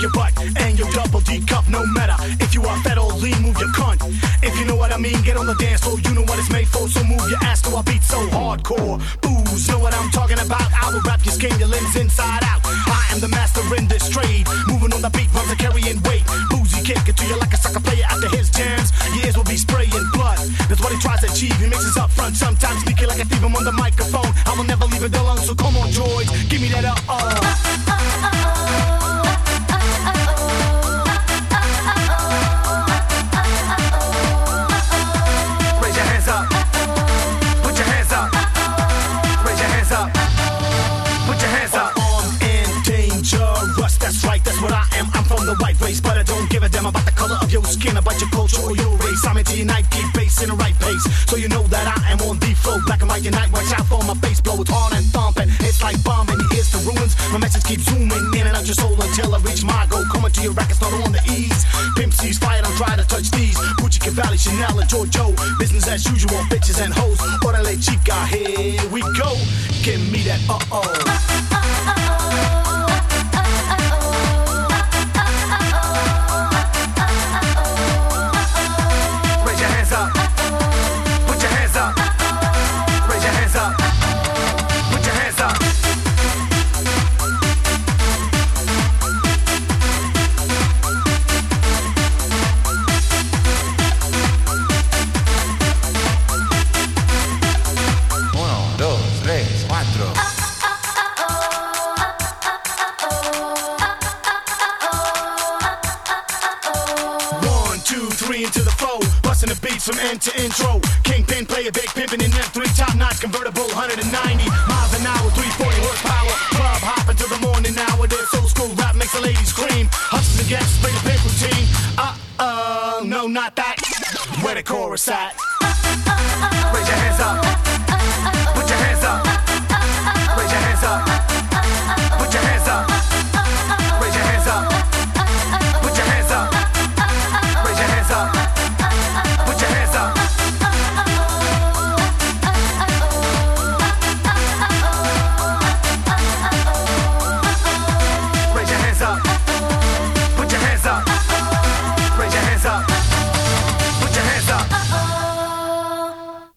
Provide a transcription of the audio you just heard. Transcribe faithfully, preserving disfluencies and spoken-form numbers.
your butt and your double D cup. No matter if you are fat or lean, move your cunt. If you know what I mean, get on the dance floor. You know what it's made for, so move your ass to a beat so hardcore. Booze, know what I'm talking about? I will rap your skin, your limbs inside out. I am the master in this trade. Moving on the beat, runs are carrying weight. Boozy kick it to you like a sucker player after his jams. Your ears will be spraying blood. That's what he tries to achieve. He mixes up front, sometimes speaking like a thief. I'm on the microphone. I will never leave it alone. So come on, George, give me that uh oh. Raise your hands up. Put your hands up. Raise your hands up. Put your hands up. Armed and dangerous. That's right, that's what I am. I'm from the white race, but I don't give a damn about the color of your skin, about your culture or your race. I'm into your night, keep bass in the right pace, so you know that I am on the flow. Black and white unite, watch out for my bass blow. It's hard and thumping, it's like bombing. Here's the ruins, my message keeps zooming in and out your soul until I reach my goal. Coming to your records, not on the ease. Pimp C's fire, don't try to touch these. Gucci, Cavalli, Chanel, and Giorgio. Business as usual, bitches and hoes. Orale chica, here we go. Give me that uh-oh. From end to intro, Kingpin, play a big pimpin' in M three, top notch convertible, one hundred ninety miles an hour, three forty horsepower, club hopping till the morning hour. This old school rap makes the ladies scream. Hustlers and gangsters play the pimp routine. Uh oh, no, not that. Where the chorus at? Raise your hands up. Put your hands up. Raise your hands up. Put your hands up.